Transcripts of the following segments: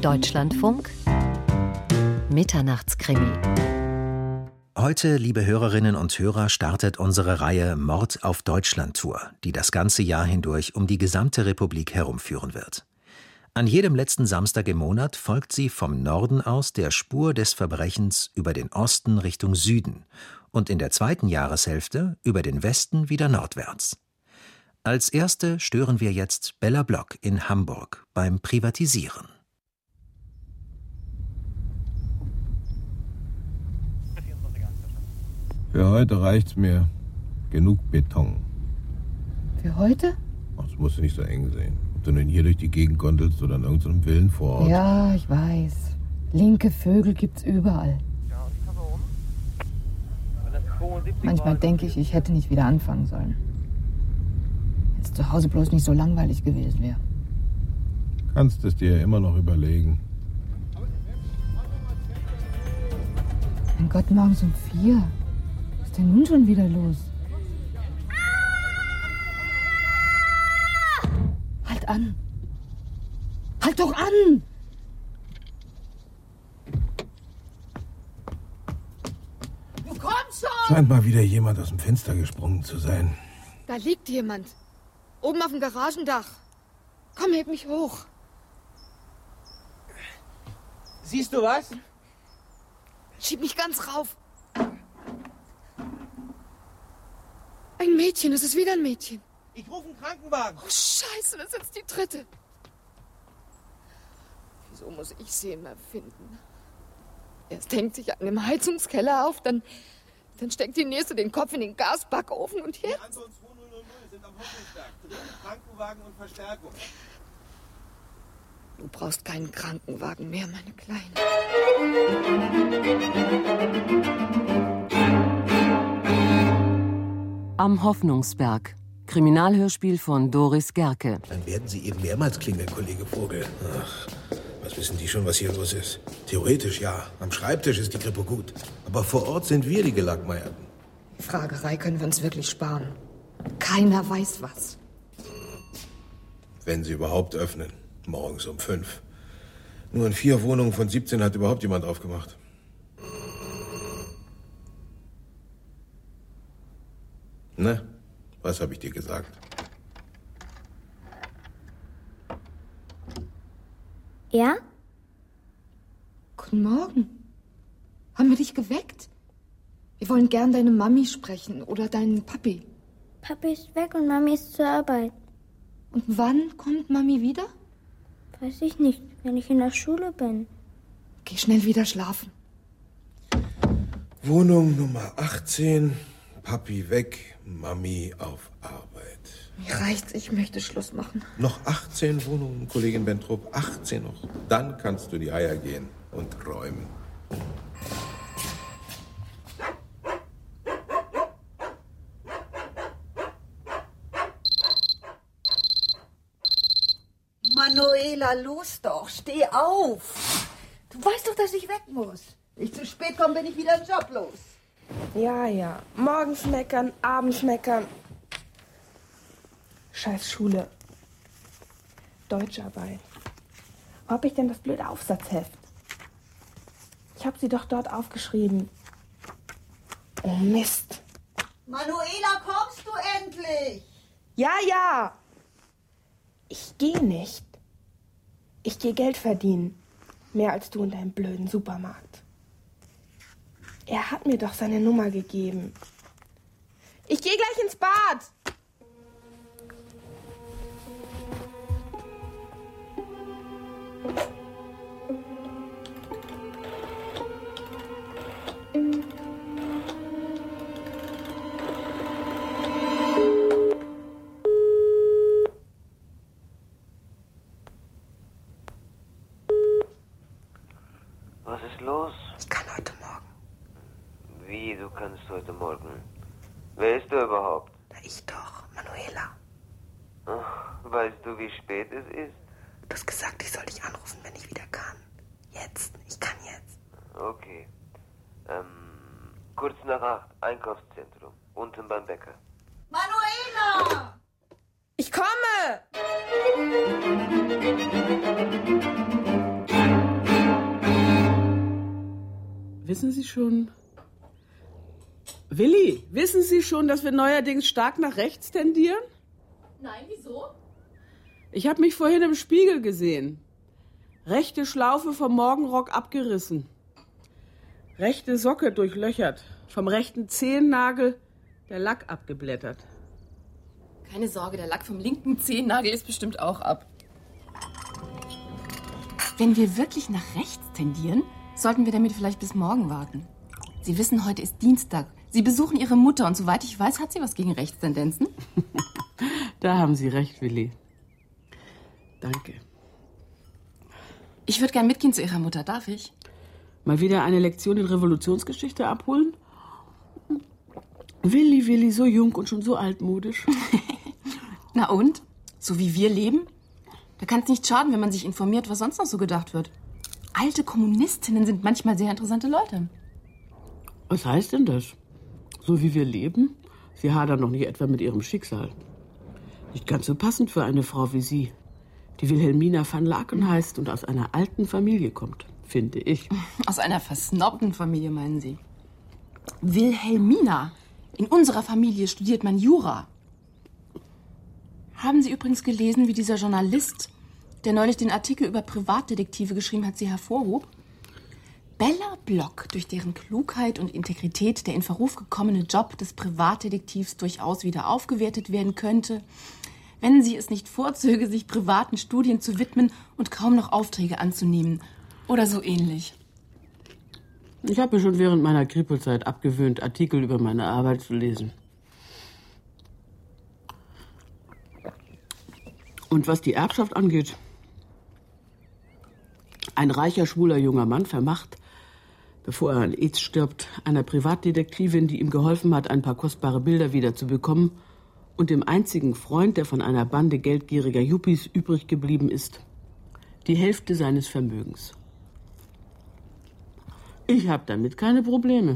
Deutschlandfunk Mitternachtskrimi. Heute, liebe Hörerinnen und Hörer, startet unsere Reihe Mord auf Deutschland-Tour, die das ganze Jahr hindurch um die gesamte Republik herumführen wird. An jedem letzten Samstag im Monat folgt sie vom Norden aus der Spur des Verbrechens über den Osten Richtung Süden und in der zweiten Jahreshälfte über den Westen wieder nordwärts. Als erste stören wir jetzt Bella Block in Hamburg beim Privatisieren. Für heute reicht's mir. Genug Beton. Für heute? Ach, das musst du nicht so eng sehen. Ob du nun hier durch die Gegend gondelst oder in irgendeinem Villen vor Ort. Ja, ich weiß. Linke Vögel gibt's überall. Manchmal denke ich, ich hätte nicht wieder anfangen sollen. Wenn es zu Hause bloß nicht so langweilig gewesen wäre. Kannst es dir ja immer noch überlegen. Mein Gott, morgens um 4. Was ist denn nun schon wieder los? Halt an! Halt doch an! Du kommst schon! Scheint mal wieder jemand aus dem Fenster gesprungen zu sein. Da liegt jemand. Oben auf dem Garagendach. Komm, heb mich hoch. Siehst du was? Schieb mich ganz rauf. Ein Mädchen, es ist wieder ein Mädchen. Ich rufe einen Krankenwagen. Oh, Scheiße, das ist jetzt die dritte. Wieso muss ich sie immer finden? Erst hängt sich an dem Heizungskeller auf, dann steckt die nächste den Kopf in den Gasbackofen und Die jetzt... Anton 2000 sind am Hoffnungsberg. Dringend Krankenwagen und Verstärkung. Du brauchst keinen Krankenwagen mehr, meine Kleine. Am Hoffnungsberg. Kriminalhörspiel von Doris Gerke. Dann werden Sie eben mehrmals klingeln, Kollege Vogel. Ach, was wissen die schon, was hier los ist? Theoretisch ja, am Schreibtisch ist die Kripo gut. Aber vor Ort sind wir die Gelackmeierten. Die Fragerei können wir uns wirklich sparen. Keiner weiß was. Wenn sie überhaupt öffnen. Morgens um 5. Nur in 4 Wohnungen von 17 hat überhaupt jemand aufgemacht. Na, was habe ich dir gesagt? Ja? Guten Morgen. Haben wir dich geweckt? Wir wollen gern deine Mami sprechen oder deinen Papi. Papi ist weg und Mami ist zur Arbeit. Und wann kommt Mami wieder? Weiß ich nicht, wenn ich in der Schule bin. Geh schnell wieder schlafen. Wohnung Nummer 18. Papi weg, Mami auf Arbeit. Mir reicht's, ich möchte Schluss machen. Noch 18 Wohnungen, Kollegin Bentrup. 18 noch. Dann kannst du die Eier gehen und räumen. Manuela, los doch, steh auf. Du weißt doch, dass ich weg muss. Wenn ich zu spät komme, bin ich wieder im Job los. Ja. Morgens meckern, abends meckern. Scheiß Schule. Deutscharbeit. Wo hab ich denn das blöde Aufsatzheft? Ich hab sie doch dort aufgeschrieben. Oh Mist. Manuela, kommst du endlich? Ja. Ich geh nicht. Ich geh Geld verdienen. Mehr als du in deinem blöden Supermarkt. Er hat mir doch seine Nummer gegeben. Ich geh gleich ins Bad. Was ist los? Ich kann heute Morgen. Wie, du kannst heute Morgen? Wer ist du überhaupt? Na, ich doch, Manuela. Ach, weißt du, wie spät es ist? Du hast gesagt, ich soll dich anrufen, wenn ich wieder kann. Jetzt, ich kann jetzt. Okay. Kurz nach 8, Einkaufszentrum. Unten beim Bäcker. Manuela! Ich komme! Sie schon... Willi, wissen Sie schon, dass wir neuerdings stark nach rechts tendieren? Nein, wieso? Ich habe mich vorhin im Spiegel gesehen. Rechte Schlaufe vom Morgenrock abgerissen. Rechte Socke durchlöchert. Vom rechten Zehennagel der Lack abgeblättert. Keine Sorge, der Lack vom linken Zehennagel ist bestimmt auch ab. Wenn wir wirklich nach rechts tendieren, sollten wir damit vielleicht bis morgen warten. Sie wissen, heute ist Dienstag. Sie besuchen Ihre Mutter und soweit ich weiß, hat sie was gegen Rechtstendenzen. Da haben Sie recht, Willi. Danke. Ich würde gern mitgehen zu Ihrer Mutter, darf ich? Mal wieder eine Lektion in Revolutionsgeschichte abholen? Willi, so jung und schon so altmodisch. Na und? So wie wir leben? Da kann es nicht schaden, wenn man sich informiert, was sonst noch so gedacht wird. Alte Kommunistinnen sind manchmal sehr interessante Leute. Was heißt denn das? So wie wir leben? Sie hadern noch nicht etwa mit ihrem Schicksal. Nicht ganz so passend für eine Frau wie Sie, die Wilhelmina van Laken heißt und aus einer alten Familie kommt, finde ich. Aus einer versnobten Familie, meinen Sie? Wilhelmina? In unserer Familie studiert man Jura. Haben Sie übrigens gelesen, wie dieser Journalist, der neulich den Artikel über Privatdetektive geschrieben hat, sie hervorhob? Bella Block, durch deren Klugheit und Integrität der in Verruf gekommene Job des Privatdetektivs durchaus wieder aufgewertet werden könnte, wenn sie es nicht vorzöge, sich privaten Studien zu widmen und kaum noch Aufträge anzunehmen. Oder so ähnlich. Ich habe mir schon während meiner Kripelzeit abgewöhnt, Artikel über meine Arbeit zu lesen. Und was die Erbschaft angeht, ein reicher, schwuler junger Mann vermacht, bevor er an AIDS stirbt, einer Privatdetektivin, die ihm geholfen hat, ein paar kostbare Bilder wiederzubekommen, und dem einzigen Freund, der von einer Bande geldgieriger Yuppies übrig geblieben ist, die Hälfte seines Vermögens. Ich habe damit keine Probleme.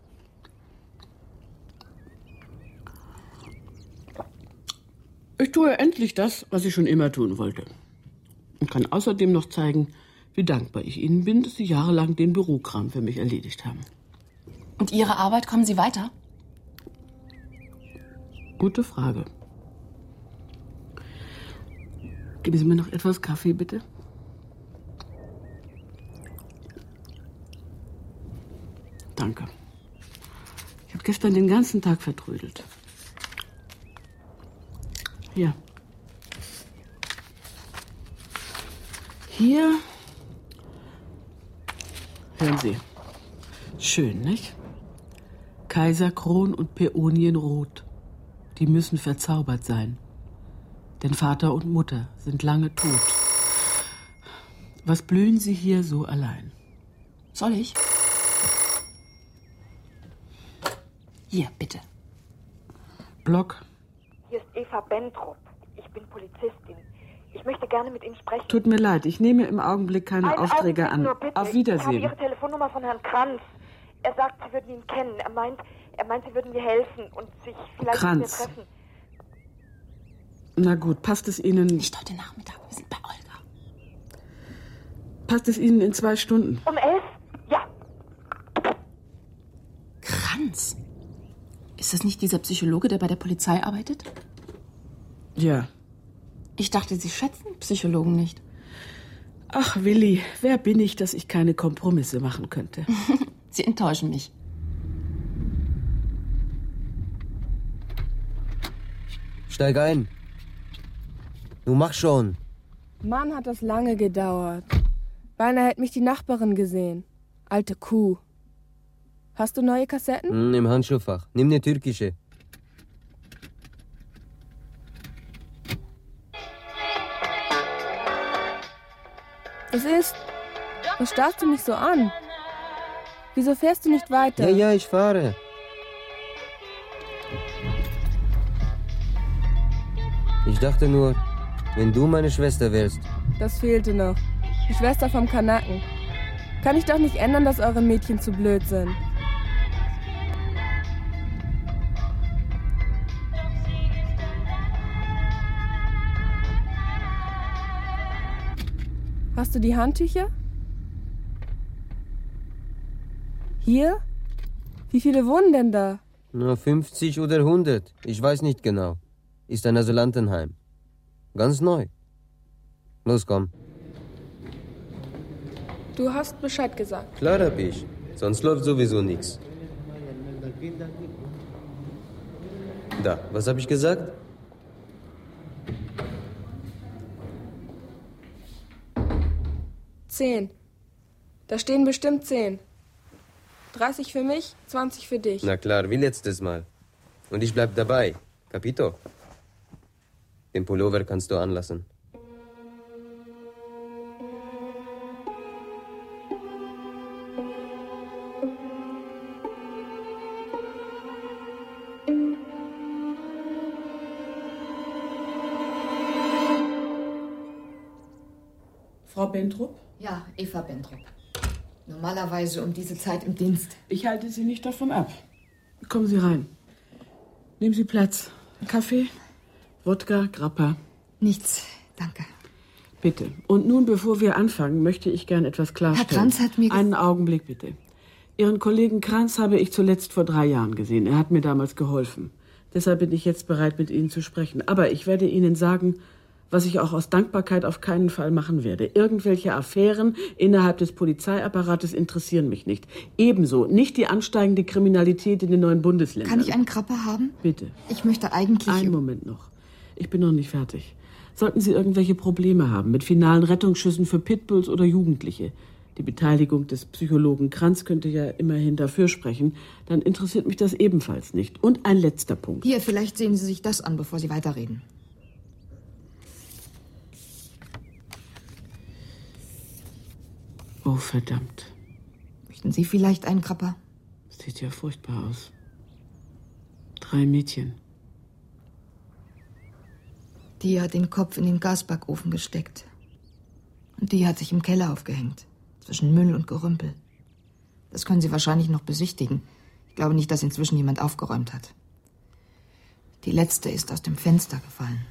Ich tue endlich das, was ich schon immer tun wollte. Und kann außerdem noch zeigen, wie dankbar ich Ihnen bin, dass Sie jahrelang den Bürokram für mich erledigt haben. Und Ihre Arbeit, kommen Sie weiter? Gute Frage. Geben Sie mir noch etwas Kaffee, bitte? Danke. Ich habe gestern den ganzen Tag vertrödelt. Hier. Hier. Hören Sie. Schön, nicht? Kaiserkron und Päonienrot. Die müssen verzaubert sein. Denn Vater und Mutter sind lange tot. Was blühen Sie hier so allein? Soll ich? Hier, bitte. Block. Hier ist Eva Bentrup. Ich bin Polizistin. Ich möchte gerne mit Ihnen sprechen. Tut mir leid, ich nehme im Augenblick keine Aufträge an. Nur bitte. Auf Wiedersehen. Ich habe Ihre Telefonnummer von Herrn Kranz. Er sagt, Sie würden ihn kennen. Er meint, Sie würden mir helfen und sich vielleicht Kranz. mit mir treffen. Na gut, passt es Ihnen... Nicht heute Nachmittag, wir sind bei Olga. Passt es Ihnen in 2 Stunden? Um 11? Ja. Kranz? Ist das nicht dieser Psychologe, der bei der Polizei arbeitet? Ja. Ich dachte, Sie schätzen Psychologen nicht. Ach, Willi, wer bin ich, dass ich keine Kompromisse machen könnte? Sie enttäuschen mich. Steig ein. Du mach schon. Mann, hat das lange gedauert. Beinahe hätte mich die Nachbarin gesehen. Alte Kuh. Hast du neue Kassetten? Im Handschuhfach. Nimm eine türkische. Was ist? Was starrst du mich so an? Wieso fährst du nicht weiter? Ja, ich fahre. Ich dachte nur, wenn du meine Schwester wärst. Das fehlte noch. Die Schwester vom Kanaken. Kann ich doch nicht ändern, dass eure Mädchen zu blöd sind. Hast du die Handtücher? Hier? Wie viele wohnen denn da? Na, 50 oder 100. Ich weiß nicht genau. Ist ein Asylantenheim. Ganz neu. Los, komm. Du hast Bescheid gesagt. Klar hab ich. Sonst läuft sowieso nichts. Da, was hab ich gesagt? $10. Da stehen bestimmt 10. 30 für mich, 20 für dich. Na klar, wie letztes Mal. Und ich bleib dabei. Capito? Den Pullover kannst du anlassen. Frau Bentrup? Ja, Eva Bentrup. Normalerweise um diese Zeit im Dienst. Ich halte Sie nicht davon ab. Kommen Sie rein. Nehmen Sie Platz. Kaffee, Wodka, Grappa. Nichts, danke. Bitte. Und nun, bevor wir anfangen, möchte ich gern etwas klarstellen. Herr Kranz hat mir... Einen Augenblick, bitte. Ihren Kollegen Kranz habe ich zuletzt vor 3 Jahren gesehen. Er hat mir damals geholfen. Deshalb bin ich jetzt bereit, mit Ihnen zu sprechen. Aber ich werde Ihnen sagen, was ich auch aus Dankbarkeit auf keinen Fall machen werde. Irgendwelche Affären innerhalb des Polizeiapparates interessieren mich nicht. Ebenso nicht die ansteigende Kriminalität in den neuen Bundesländern. Kann ich einen Krapper haben? Bitte. Ich möchte eigentlich... Einen Moment noch. Ich bin noch nicht fertig. Sollten Sie irgendwelche Probleme haben mit finalen Rettungsschüssen für Pitbulls oder Jugendliche, die Beteiligung des Psychologen Kranz könnte ja immerhin dafür sprechen, dann interessiert mich das ebenfalls nicht. Und ein letzter Punkt. Hier, vielleicht sehen Sie sich das an, bevor Sie weiterreden. Oh, verdammt. Möchten Sie vielleicht einen Krapper? Sieht ja furchtbar aus. 3 Mädchen. Die hat den Kopf in den Gasbackofen gesteckt. Und die hat sich im Keller aufgehängt. Zwischen Müll und Gerümpel. Das können Sie wahrscheinlich noch besichtigen. Ich glaube nicht, dass inzwischen jemand aufgeräumt hat. Die letzte ist aus dem Fenster gefallen.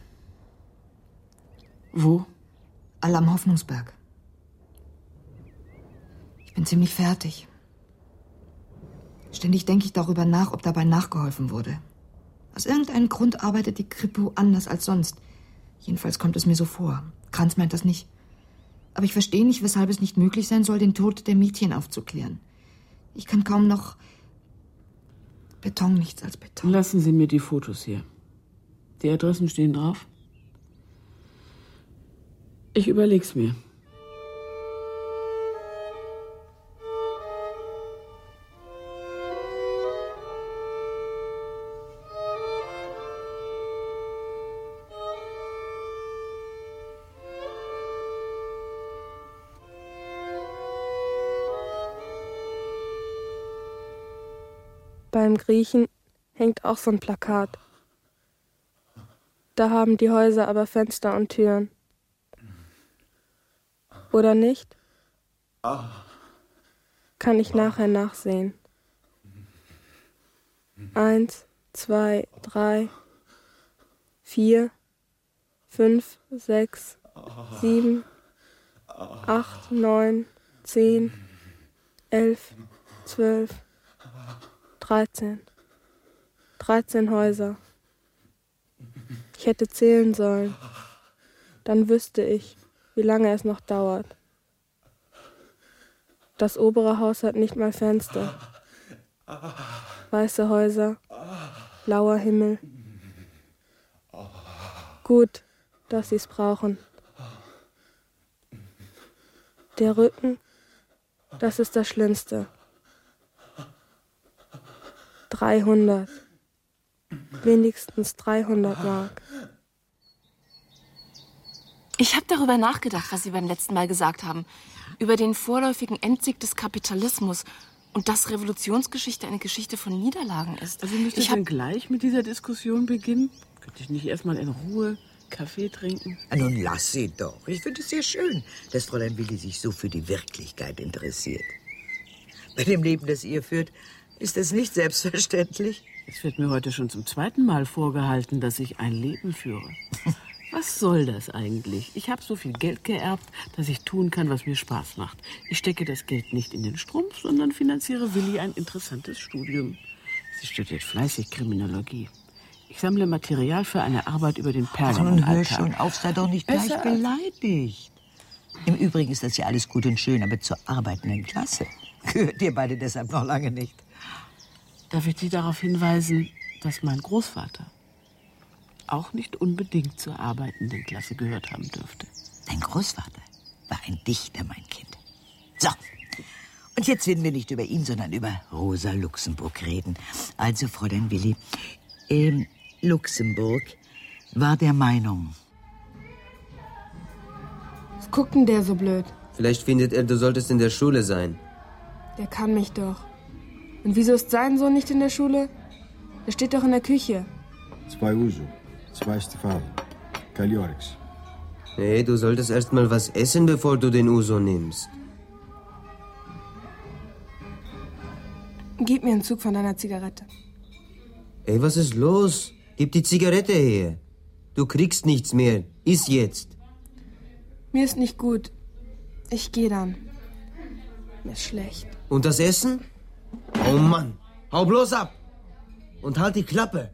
Wo? All am Hoffnungsberg. Ich bin ziemlich fertig. Ständig denke ich darüber nach, ob dabei nachgeholfen wurde. Aus irgendeinem Grund arbeitet die Kripo anders als sonst. Jedenfalls kommt es mir so vor. Kranz meint das nicht. Aber ich verstehe nicht, weshalb es nicht möglich sein soll, den Tod der Mädchen aufzuklären. Ich kann kaum noch... Beton, nichts als Beton. Lassen Sie mir die Fotos hier. Die Adressen stehen drauf. Ich überleg's mir. Beim Griechen hängt auch so ein Plakat. Da haben die Häuser aber Fenster und Türen. Oder nicht? Kann ich nachher nachsehen. 1, 2, 3, 4, 5, 6, 7, 8, 9, 10, 11, 12, 13. 13 Häuser. Ich hätte zählen sollen. Dann wüsste ich, wie lange es noch dauert. Das obere Haus hat nicht mal Fenster. Weiße Häuser, blauer Himmel. Gut, dass sie es brauchen. Der Rücken, das ist das Schlimmste. 300. Wenigstens 300 Mark. Ich habe darüber nachgedacht, was Sie beim letzten Mal gesagt haben. Über den vorläufigen Endsieg des Kapitalismus. Und dass Revolutionsgeschichte eine Geschichte von Niederlagen ist. Also müsste ich dann gleich mit dieser Diskussion beginnen? Könnte ich nicht erstmal in Ruhe Kaffee trinken? Nun lass sie doch. Ich finde es sehr schön, dass Fräulein Willi sich so für die Wirklichkeit interessiert. Bei dem Leben, das ihr führt, ist das nicht selbstverständlich. Es wird mir heute schon zum 2. Mal vorgehalten, dass ich ein Leben führe. Was soll das eigentlich? Ich habe so viel Geld geerbt, dass ich tun kann, was mir Spaß macht. Ich stecke das Geld nicht in den Strumpf, sondern finanziere Willi ein interessantes Studium. Sie studiert fleißig Kriminologie. Ich sammle Material für eine Arbeit über den Pergamon-Alltag. Nun hör schon auf, sei doch nicht gleich beleidigt. Im Übrigen ist das ja alles gut und schön, aber zur arbeitenden Klasse gehört ihr beide deshalb noch lange nicht. Darf ich Sie darauf hinweisen, dass mein Großvater auch nicht unbedingt zur arbeitenden Klasse gehört haben dürfte? Dein Großvater war ein Dichter, mein Kind. So, und jetzt werden wir nicht über ihn, sondern über Rosa Luxemburg reden. Also, Fräulein Willi, Luxemburg war der Meinung. Was guckt denn der so blöd? Vielleicht findet er, du solltest in der Schule sein. Der kann mich doch. Und wieso ist sein Sohn nicht in der Schule? Der steht doch in der Küche. 2 Uso, 2 Stefan, Kaliorix. Hey, du solltest erst mal was essen, bevor du den Uso nimmst. Gib mir einen Zug von deiner Zigarette. Ey, was ist los? Gib die Zigarette her. Du kriegst nichts mehr. Iss jetzt. Mir ist nicht gut. Ich gehe dann. Mir ist schlecht. Und das Essen? Oh Mann, hau bloß ab. Und halt die Klappe.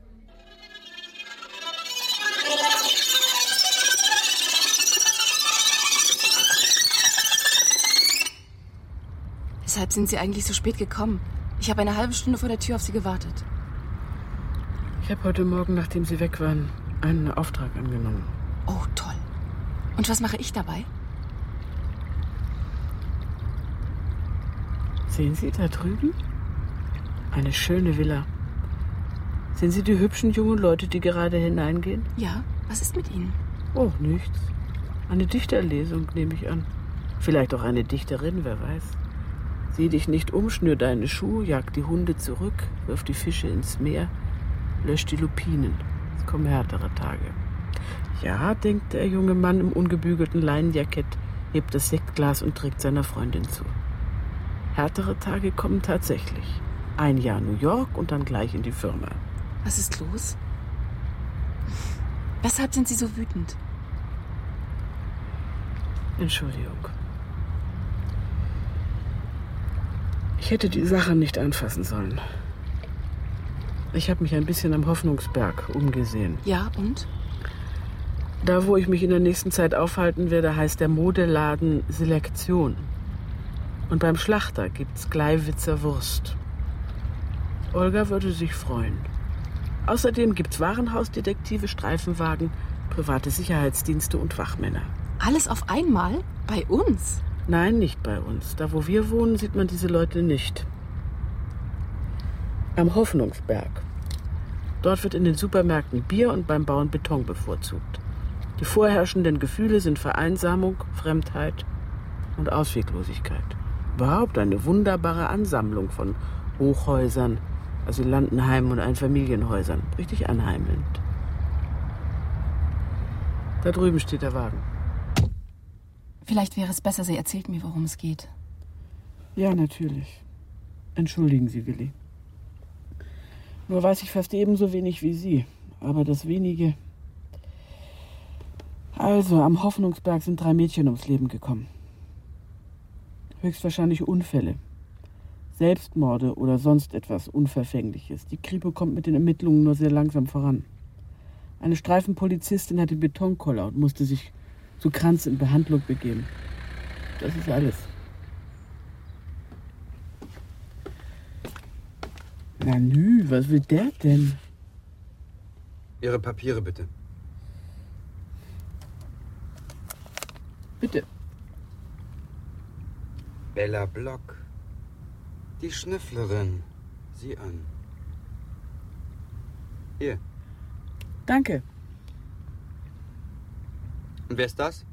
Weshalb sind Sie eigentlich so spät gekommen? Ich habe eine halbe Stunde vor der Tür auf Sie gewartet. Ich habe heute Morgen, nachdem Sie weg waren, einen Auftrag angenommen. Oh, toll. Und was mache ich dabei? Sehen Sie da drüben? Eine schöne Villa. Sehen Sie die hübschen jungen Leute, die gerade hineingehen? Ja, was ist mit Ihnen? Oh, nichts. Eine Dichterlesung, nehme ich an. Vielleicht auch eine Dichterin, wer weiß. Sieh dich nicht um, schnür deine Schuhe, jag die Hunde zurück, wirf die Fische ins Meer, lösch die Lupinen. Es kommen härtere Tage. Ja, denkt der junge Mann im ungebügelten Leinenjackett, hebt das Sektglas und trägt seiner Freundin zu. Härtere Tage kommen tatsächlich. 1 Jahr New York und dann gleich in die Firma. Was ist los? Weshalb sind Sie so wütend? Entschuldigung. Ich hätte die Sache nicht anfassen sollen. Ich habe mich ein bisschen am Hoffnungsberg umgesehen. Ja, und? Da, wo ich mich in der nächsten Zeit aufhalten werde, heißt der Modeladen Selektion. Und beim Schlachter gibt's Gleiwitzer Wurst. Olga würde sich freuen. Außerdem gibt's Warenhausdetektive, Streifenwagen, private Sicherheitsdienste und Wachmänner. Alles auf einmal? Bei uns? Nein, nicht bei uns. Da, wo wir wohnen, sieht man diese Leute nicht. Am Hoffnungsberg. Dort wird in den Supermärkten Bier und beim Bauen Beton bevorzugt. Die vorherrschenden Gefühle sind Vereinsamung, Fremdheit und Ausweglosigkeit. Überhaupt eine wunderbare Ansammlung von Hochhäusern, Asylantenheimen und Einfamilienhäusern. Richtig anheimelnd. Da drüben steht der Wagen. Vielleicht wäre es besser, Sie erzählt mir, worum es geht. Ja, natürlich. Entschuldigen Sie, Willi. Nur weiß ich fast ebenso wenig wie Sie. Aber das Wenige... Also, am Hoffnungsberg sind 3 Mädchen ums Leben gekommen. Höchstwahrscheinlich Unfälle. Selbstmorde oder sonst etwas Unverfängliches. Die Kripo kommt mit den Ermittlungen nur sehr langsam voran. Eine Streifenpolizistin hatte Betonkoller und musste sich zu Kranz in Behandlung begeben. Das ist alles. Na nü, was will der denn? Ihre Papiere bitte. Bitte. Bella Block. Die Schnüfflerin. Sieh an. Hier. Danke. Und wer ist das?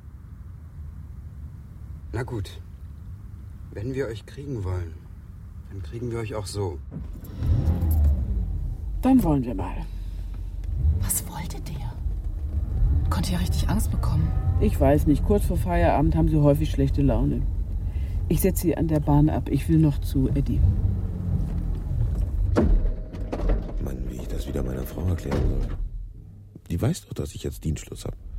Na gut. Wenn wir euch kriegen wollen, dann kriegen wir euch auch so. Dann wollen wir mal. Was wollte der? Konnte ja richtig Angst bekommen. Ich weiß nicht, kurz vor Feierabend haben sie häufig schlechte Laune. Ich setze sie an der Bahn ab. Ich will noch zu Eddie. Mann, wie ich das wieder meiner Frau erklären soll. Die weiß doch, dass ich jetzt Dienstschluss habe.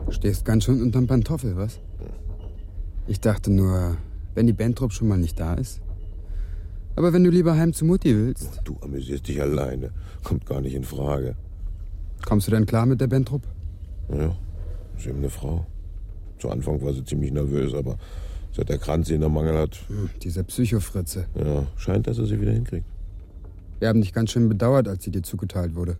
Stehst ganz schön unterm Pantoffel, was? Ich dachte nur, wenn die Bentrup schon mal nicht da ist. Aber wenn du lieber heim zu Mutti willst... Du amüsierst dich alleine. Kommt gar nicht in Frage. Kommst du denn klar mit der Bentrup? Ja, ist eben eine Frau. Zu Anfang war sie ziemlich nervös, aber seit der Kranz sie in der Mangel hat... Diese Psychofritze. Ja, scheint, dass er sie wieder hinkriegt. Wir haben dich ganz schön bedauert, als sie dir zugeteilt wurde.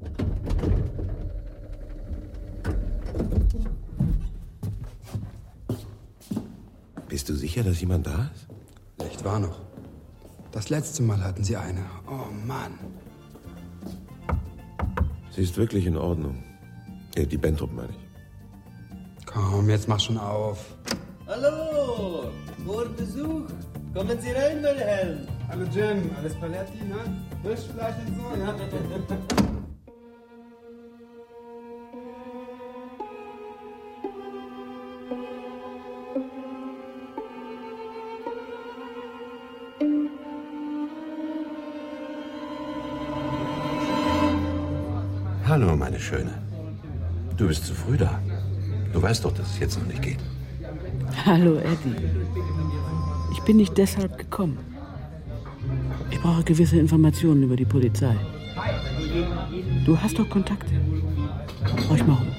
Bist du sicher, dass jemand da ist? Licht war noch. Das letzte Mal hatten sie eine. Oh Mann. Sie ist wirklich in Ordnung. Die Bentrup meine ich. Komm, jetzt mach schon auf. Hallo, hoher Besuch. Kommen Sie rein, meine Herren. Hallo Jim, alles Paletti, ne? Frischfleisch und so, ja? Hallo, meine Schöne. Du bist zu früh da. Du weißt doch, dass es jetzt noch nicht geht. Hallo, Eddie. Ich bin nicht deshalb gekommen. Ich brauche gewisse Informationen über die Polizei. Du hast doch Kontakte. Schau ich mal rum.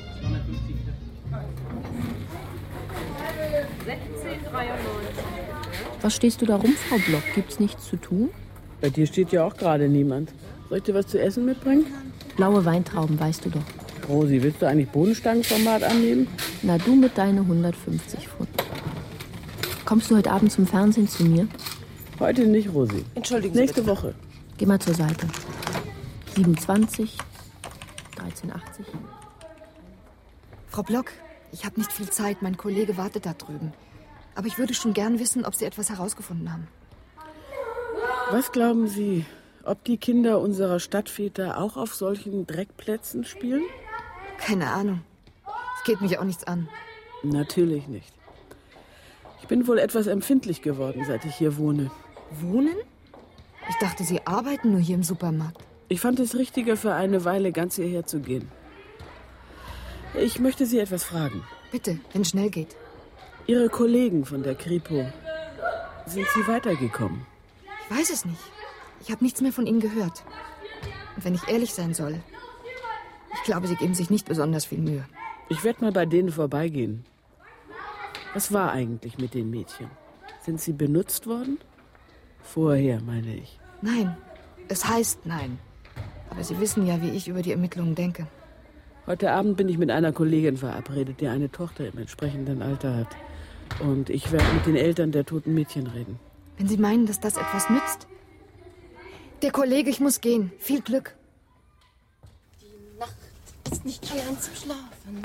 1693. Was stehst du da rum, Frau Block? Gibt's nichts zu tun? Bei dir steht ja auch gerade niemand. Soll ich dir was zu essen mitbringen? Blaue Weintrauben, weißt du doch. Rosi, willst du eigentlich Bohnenstangenformat annehmen? Na, du mit deinen 150 Pfund. Kommst du heute Abend zum Fernsehen zu mir? Heute nicht, Rosi. Entschuldigen Sie Nächste bitte. Woche. Geh mal zur Seite. 27, 1380. Frau Block, ich habe nicht viel Zeit. Mein Kollege wartet da drüben. Aber ich würde schon gern wissen, ob Sie etwas herausgefunden haben. Was glauben Sie, ob die Kinder unserer Stadtväter auch auf solchen Dreckplätzen spielen? Keine Ahnung. Es geht mich auch nichts an. Natürlich nicht. Ich bin wohl etwas empfindlich geworden, seit ich hier wohne. Wohnen? Ich dachte, Sie arbeiten nur hier im Supermarkt. Ich fand es richtiger, für eine Weile ganz hierher zu gehen. Ich möchte Sie etwas fragen. Bitte, wenn es schnell geht. Ihre Kollegen von der Kripo, sind Sie weitergekommen? Ich weiß es nicht. Ich habe nichts mehr von Ihnen gehört. Und wenn ich ehrlich sein soll, ich glaube, Sie geben sich nicht besonders viel Mühe. Ich werde mal bei denen vorbeigehen. Was war eigentlich mit den Mädchen? Sind sie benutzt worden? Vorher, meine ich. Nein, es heißt nein. Aber Sie wissen ja, wie ich über die Ermittlungen denke. Heute Abend bin ich mit einer Kollegin verabredet, die eine Tochter im entsprechenden Alter hat. Und ich werde mit den Eltern der toten Mädchen reden. Wenn Sie meinen, dass das etwas nützt? Der Kollege, ich muss gehen. Viel Glück. Die Nacht ist nicht gern zum Schlafen.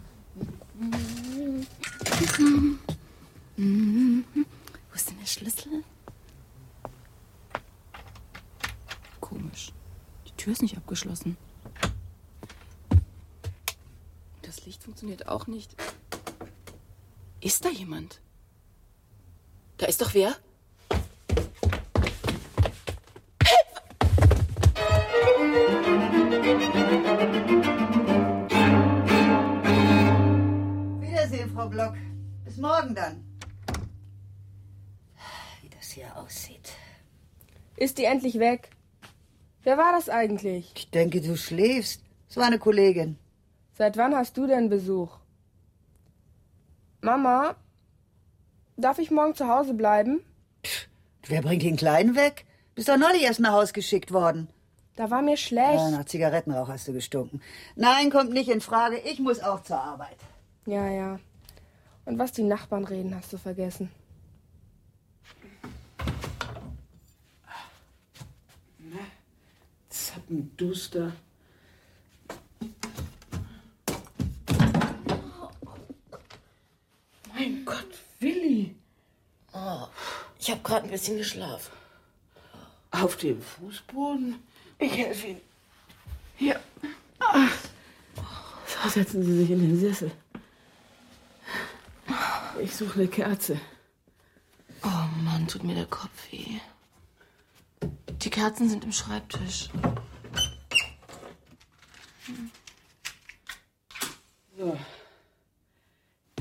Wo ist denn der Schlüssel? Komisch. Die Tür ist nicht abgeschlossen. Das Licht funktioniert auch nicht. Ist da jemand? Da ist doch wer? Wiedersehen, Frau Block. Bis morgen dann. Wie das hier aussieht. Ist die endlich weg? Wer war das eigentlich? Ich denke, du schläfst. Es war eine Kollegin. Seit wann hast du denn Besuch? Mama, darf ich morgen zu Hause bleiben? Wer bringt den Kleinen weg? Bist doch neulich erst nach Haus geschickt worden. Da war mir schlecht. Ja, nach Zigarettenrauch hast du gestunken. Nein, kommt nicht in Frage. Ich muss auch zur Arbeit. Ja, ja. Und was die Nachbarn reden, hast du vergessen. Zappenduster. Mein Gott, Willi. Oh, ich habe gerade ein bisschen geschlafen. Auf dem Fußboden? Ich helfe Ihnen. Hier. Ach. So, setzen Sie sich in den Sessel. Ich suche eine Kerze. Oh Mann, tut mir der Kopf weh. Die Kerzen sind im Schreibtisch. So.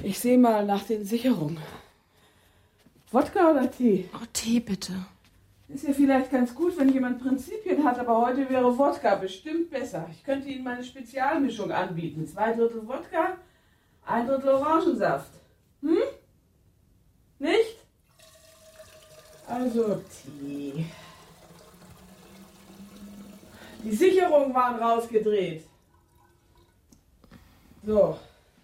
Ich sehe mal nach den Sicherungen. Wodka oder Tee? Oh, Tee bitte. Ist ja vielleicht ganz gut, wenn jemand Prinzipien hat, aber heute wäre Wodka bestimmt besser. Ich könnte Ihnen meine Spezialmischung anbieten. 2/3 Wodka, 1/3 Orangensaft. Hm? Nicht? Also Tee. Die Sicherungen waren rausgedreht. So.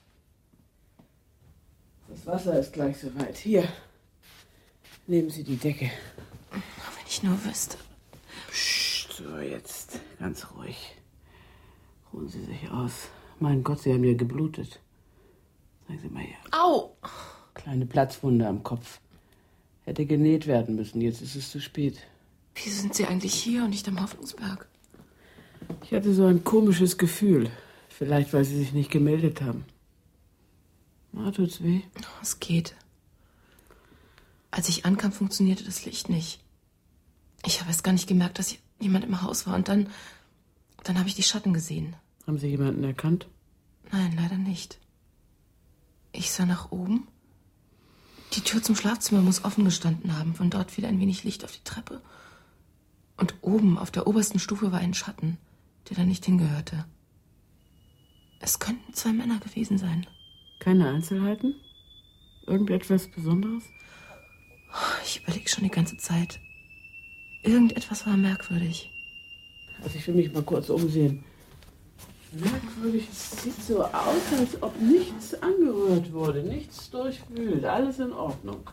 Das Wasser ist gleich soweit. Hier. Nehmen Sie die Decke. Wenn ich nur wüsste. Psst, so jetzt. Ganz ruhig. Ruhen Sie sich aus. Mein Gott, Sie haben ja geblutet. Sagen Sie mal her. Au! Kleine Platzwunde am Kopf. Hätte genäht werden müssen. Jetzt ist es zu spät. Wieso sind Sie eigentlich hier und nicht am Hoffnungsberg? Ich hatte so ein komisches Gefühl. Vielleicht, weil Sie sich nicht gemeldet haben. Na, tut's weh? Oh, es geht. Als ich ankam, funktionierte das Licht nicht. Ich habe erst gar nicht gemerkt, dass jemand im Haus war. Und dann habe ich die Schatten gesehen. Haben Sie jemanden erkannt? Nein, leider nicht. Ich sah nach oben. Die Tür zum Schlafzimmer muss offen gestanden haben. Von dort fiel ein wenig Licht auf die Treppe. Und oben, auf der obersten Stufe, war ein Schatten, der da nicht hingehörte. Es könnten 2 Männer gewesen sein. Keine Einzelheiten? Irgendetwas Besonderes? Ich überlege schon die ganze Zeit. Irgendetwas war merkwürdig. Also ich will mich mal kurz umsehen. Merkwürdig, es sieht so aus, als ob nichts angerührt wurde, nichts durchwühlt, alles in Ordnung.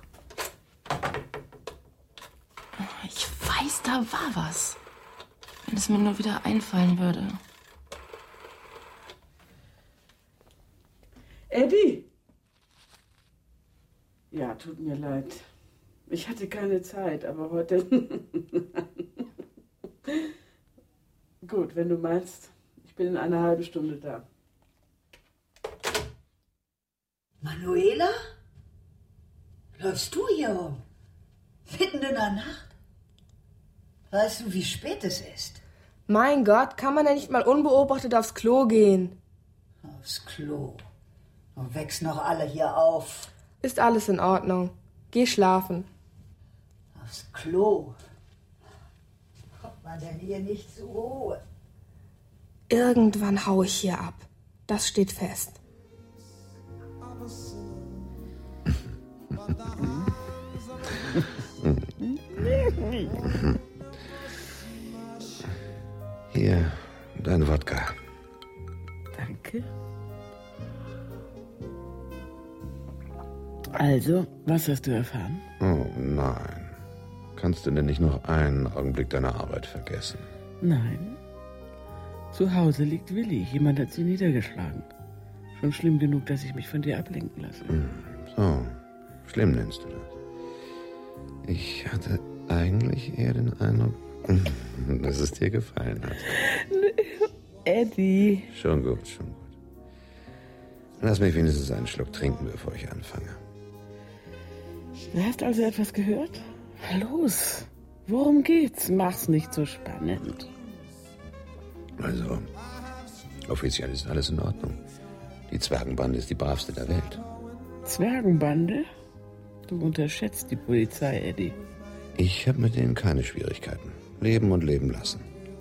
Ich weiß, da war was. Wenn es mir nur wieder einfallen würde. Eddie! Ja, tut mir leid. Ich hatte keine Zeit, aber heute... Gut, wenn du meinst, ich bin in einer halben Stunde da. Manuela? Läufst du hier rum? Mitten in der Nacht? Weißt du, wie spät es ist? Mein Gott, kann man ja nicht mal unbeobachtet aufs Klo gehen? Aufs Klo. Und wächst noch alle hier auf. Ist alles in Ordnung. Geh schlafen. Aufs Klo. Kommt man denn hier nicht zur Ruhe? Irgendwann hau ich hier ab. Das steht fest. Hier, dein Wodka. Danke. Also, was hast du erfahren? Oh nein. Kannst du denn nicht noch einen Augenblick deiner Arbeit vergessen? Nein. Zu Hause liegt Willi. Jemand hat sie niedergeschlagen. Schon schlimm genug, dass ich mich von dir ablenken lasse. So, schlimm nennst du das. Ich hatte eigentlich eher den Eindruck, dass es dir gefallen hat. Eddie. Schon gut, schon gut. Lass mich wenigstens einen Schluck trinken, bevor ich anfange. Du hast also etwas gehört? Los, worum geht's? Mach's nicht so spannend. Also, offiziell ist alles in Ordnung. Die Zwergenbande ist die bravste der Welt. Zwergenbande? Du unterschätzt die Polizei, Eddie. Ich habe mit denen keine Schwierigkeiten. Leben und leben lassen.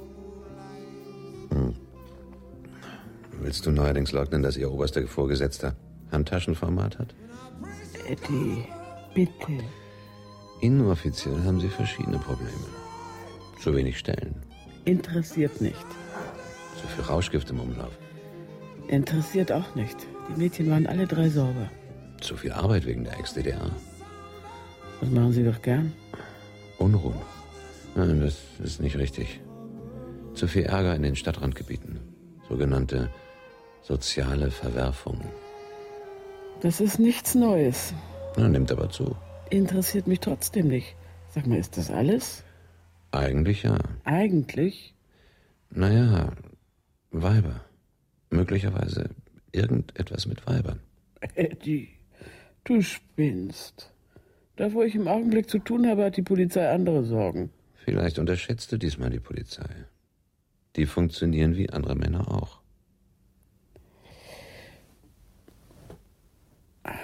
Willst du neuerdings leugnen, dass Ihr oberster Vorgesetzter Handtaschenformat hat? Eddie, bitte. Inoffiziell haben Sie verschiedene Probleme. Zu wenig Stellen. Interessiert nicht. Zu viel Rauschgift im Umlauf. Interessiert auch nicht. Die Mädchen waren alle 3 sauber. Zu viel Arbeit wegen der Ex-DDR. Das machen Sie doch gern. Unruhen. Nein, das ist nicht richtig. Zu viel Ärger in den Stadtrandgebieten. Sogenannte soziale Verwerfung. Das ist nichts Neues. Na, nimmt aber zu. Interessiert mich trotzdem nicht. Sag mal, ist das alles? Eigentlich ja. Eigentlich? Naja, Weiber. Möglicherweise irgendetwas mit Weibern. Eddie, du spinnst. Da, wo ich im Augenblick zu tun habe, hat die Polizei andere Sorgen. Vielleicht unterschätzt du diesmal die Polizei. Die funktionieren wie andere Männer auch.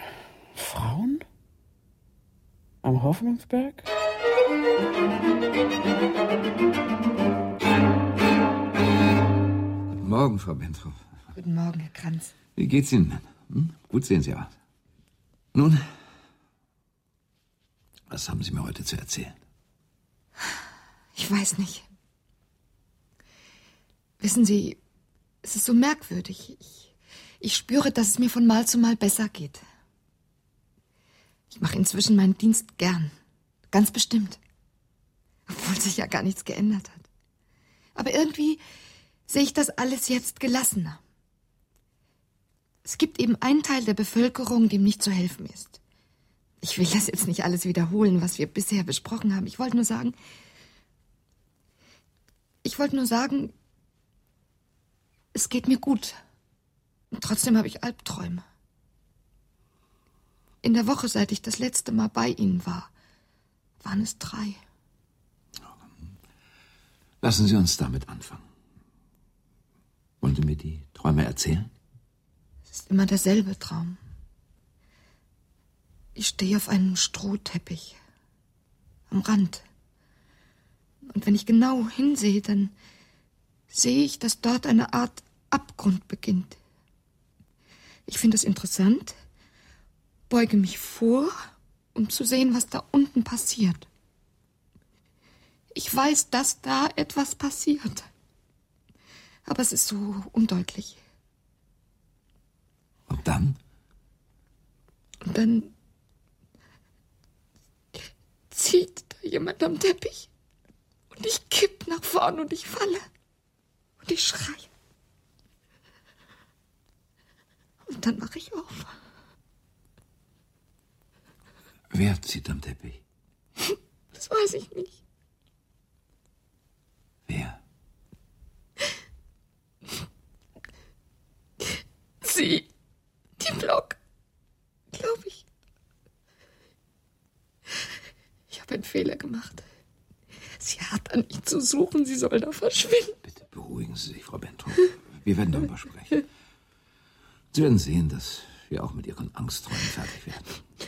Am Hoffnungsberg? Guten Morgen, Frau Bentrop. Guten Morgen, Herr Kranz. Wie geht's Ihnen denn? Gut sehen Sie aus. Nun, was haben Sie mir heute zu erzählen? Ich weiß nicht. Wissen Sie, es ist so merkwürdig. Ich spüre, dass es mir von Mal zu Mal besser geht. Ich mache inzwischen meinen Dienst gern. Ganz bestimmt. Obwohl sich ja gar nichts geändert hat. Aber irgendwie sehe ich das alles jetzt gelassener. Es gibt eben einen Teil der Bevölkerung, dem nicht zu helfen ist. Ich will das jetzt nicht alles wiederholen, was wir bisher besprochen haben. Ich wollte nur sagen, es geht mir gut. Und trotzdem habe ich Albträume. In der Woche, seit ich das letzte Mal bei Ihnen war, waren es 3. Lassen Sie uns damit anfangen. Wollen Sie mir die Träume erzählen? Es ist immer derselbe Traum. Ich stehe auf einem Strohteppich am Rand. Und wenn ich genau hinsehe, dann sehe ich, dass dort eine Art Abgrund beginnt. Ich finde es interessant, beuge mich vor, um zu sehen, was da unten passiert. Ich weiß, dass da etwas passiert. Aber es ist so undeutlich. Und dann? Und dann zieht da jemand am Teppich. Und ich kipp nach vorn und ich falle. Und ich schreie. Und dann mache ich auf. Wer zieht am Teppich? Das weiß ich nicht. Wer? Sie. Die Block. Glaube ich. Ich habe einen Fehler gemacht. Sie hat an mich zu suchen. Sie soll da verschwinden. Bitte beruhigen Sie sich, Frau Bentrop. Wir werden darüber sprechen. Sie werden sehen, dass wir auch mit Ihren Angstträumen fertig werden.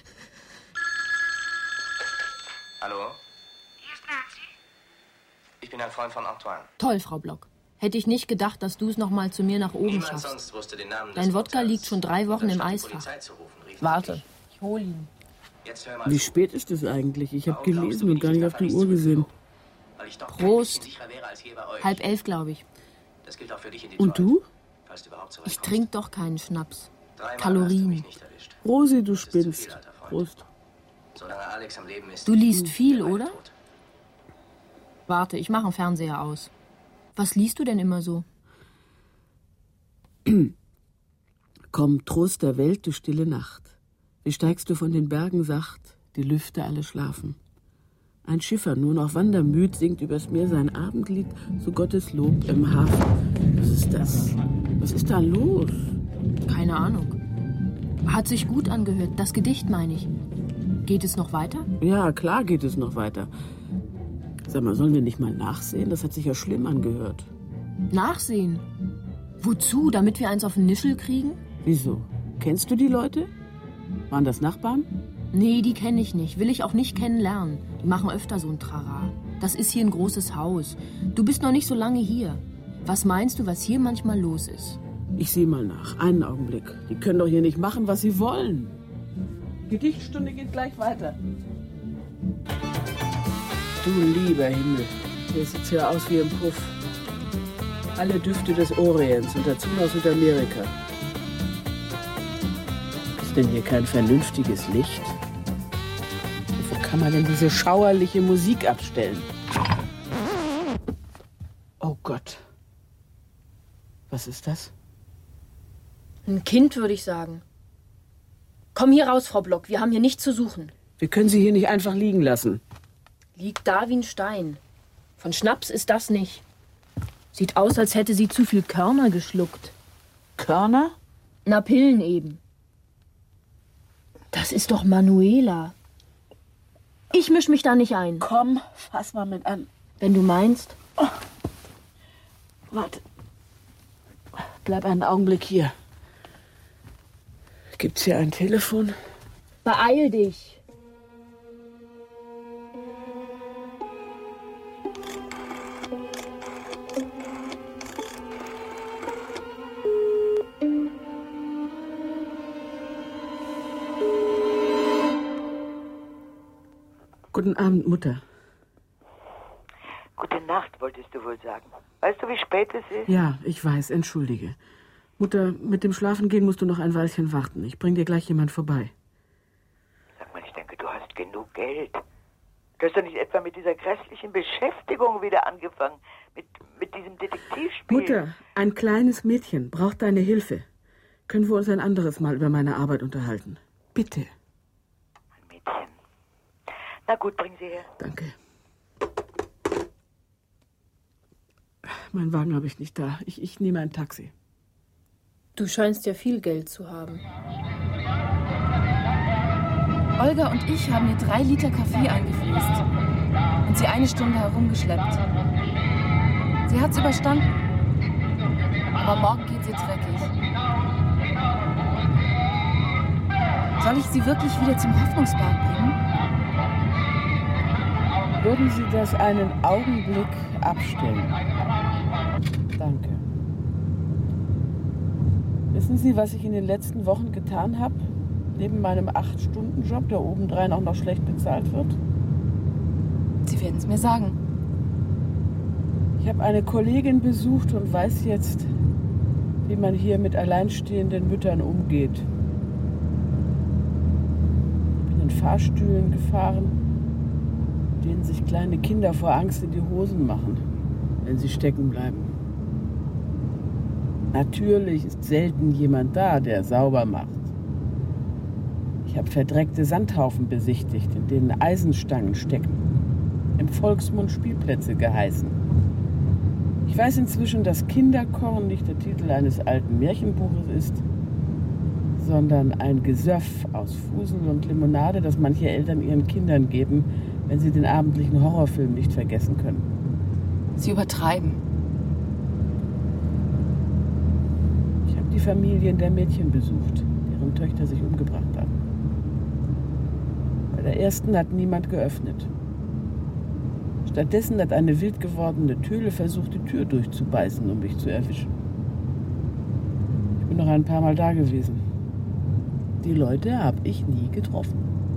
Hallo? Hier ist Nancy. Ich bin ein Freund von Antoine. Toll, Frau Block. Hätte ich nicht gedacht, dass du es noch mal zu mir nach oben Niemand schaffst. sonst wusste den Namen Dein des Wodka Hotels. liegt schon 3 Wochen im Eisfach. Polizei zu rufen, rief Warte. Ich hol ihn. Jetzt hör mal Wie zu. spät ist es eigentlich? Ich habe gelesen und gar nicht auf die Uhr gesehen. Weil ich doch kein Prost. bisschen sicherer wäre als hier bei euch. 10:30, glaube ich. Das gilt auch für dich in Und du? falls du überhaupt Ich trinke doch keinen Schnaps. 3-mal hast du Kalorien. mich nicht erwischt. Rosi, du spinnst. Prost. Solange Alex am Leben ist. Du liest viel, oder? Warte, ich mache den Fernseher aus. Was liest du denn immer so? Komm, Trost der Welt, du stille Nacht. Wie steigst du von den Bergen sacht, die Lüfte alle schlafen. Ein Schiffer, nur noch wandermüd, singt übers Meer sein Abendlied, zu Gottes Lob im Hafen. Was ist das? Was ist da los? Keine Ahnung. Hat sich gut angehört. Das Gedicht meine ich. Geht es noch weiter? Ja, klar geht es noch weiter. Sag mal, sollen wir nicht mal nachsehen? Das hat sich ja schlimm angehört. Nachsehen? Wozu? Damit wir eins auf den Nischel kriegen? Wieso? Kennst du die Leute? Waren das Nachbarn? Nee, die kenne ich nicht. Will ich auch nicht kennenlernen. Die machen öfter so ein Trara. Das ist hier ein großes Haus. Du bist noch nicht so lange hier. Was meinst du, was hier manchmal los ist? Ich sehe mal nach. Einen Augenblick. Die können doch hier nicht machen, was sie wollen. Gedichtstunde geht gleich weiter. Du lieber Himmel. Hier sieht's ja aus wie im Puff. Alle Düfte des Orients und dazu noch Südamerika. Ist denn hier kein vernünftiges Licht? Wo kann man denn diese schauerliche Musik abstellen? Oh Gott. Was ist das? Ein Kind, würde ich sagen. Komm hier raus, Frau Block. Wir haben hier nichts zu suchen. Wir können sie hier nicht einfach liegen lassen. Liegt da wie ein Stein. Von Schnaps ist das nicht. Sieht aus, als hätte sie zu viel Körner geschluckt. Körner? Na, Pillen eben. Das ist doch Manuela. Ich misch mich da nicht ein. Komm, fass mal mit an. Wenn du meinst. Oh. Warte. Bleib einen Augenblick hier. Gibt's hier ein Telefon? Beeil dich. Guten Abend, Mutter. Gute Nacht, wolltest du wohl sagen. Weißt du, wie spät es ist? Ja, ich weiß, entschuldige. Mutter, mit dem Schlafengehen musst du noch ein Weilchen warten. Ich bring dir gleich jemand vorbei. Sag mal, ich denke, du hast genug Geld. Du hast doch nicht etwa mit dieser grässlichen Beschäftigung wieder angefangen. Mit diesem Detektivspiel. Mutter, ein kleines Mädchen braucht deine Hilfe. Können wir uns ein anderes Mal über meine Arbeit unterhalten? Bitte. Ein Mädchen. Na gut, bring sie her. Danke. Meinen Wagen habe ich nicht da. Ich nehme ein Taxi. Du scheinst ja viel Geld zu haben. Olga und ich haben ihr 3 Liter Kaffee eingefließt und sie 1 Stunde herumgeschleppt. Sie hat's überstanden. Aber morgen geht sie dreckig. Soll ich sie wirklich wieder zum Hoffnungsberg bringen? Würden Sie das einen Augenblick abstellen? Danke. Wissen Sie, was ich in den letzten Wochen getan habe? Neben meinem 8-Stunden-Job, der obendrein auch noch schlecht bezahlt wird? Sie werden es mir sagen. Ich habe eine Kollegin besucht und weiß jetzt, wie man hier mit alleinstehenden Müttern umgeht. Ich bin in Fahrstühlen gefahren, denen sich kleine Kinder vor Angst in die Hosen machen, wenn sie stecken bleiben. Natürlich ist selten jemand da, der sauber macht. Ich habe verdreckte Sandhaufen besichtigt, in denen Eisenstangen stecken. Im Volksmund Spielplätze geheißen. Ich weiß inzwischen, dass Kinderkorn nicht der Titel eines alten Märchenbuches ist, sondern ein Gesöff aus Fusel und Limonade, das manche Eltern ihren Kindern geben, wenn sie den abendlichen Horrorfilm nicht vergessen können. Sie übertreiben. Ich habe die Familien der Mädchen besucht, deren Töchter sich umgebracht haben. Bei der ersten hat niemand geöffnet. Stattdessen hat eine wild gewordene Töle versucht, die Tür durchzubeißen, um mich zu erwischen. Ich bin noch ein paar Mal da gewesen. Die Leute habe ich nie getroffen.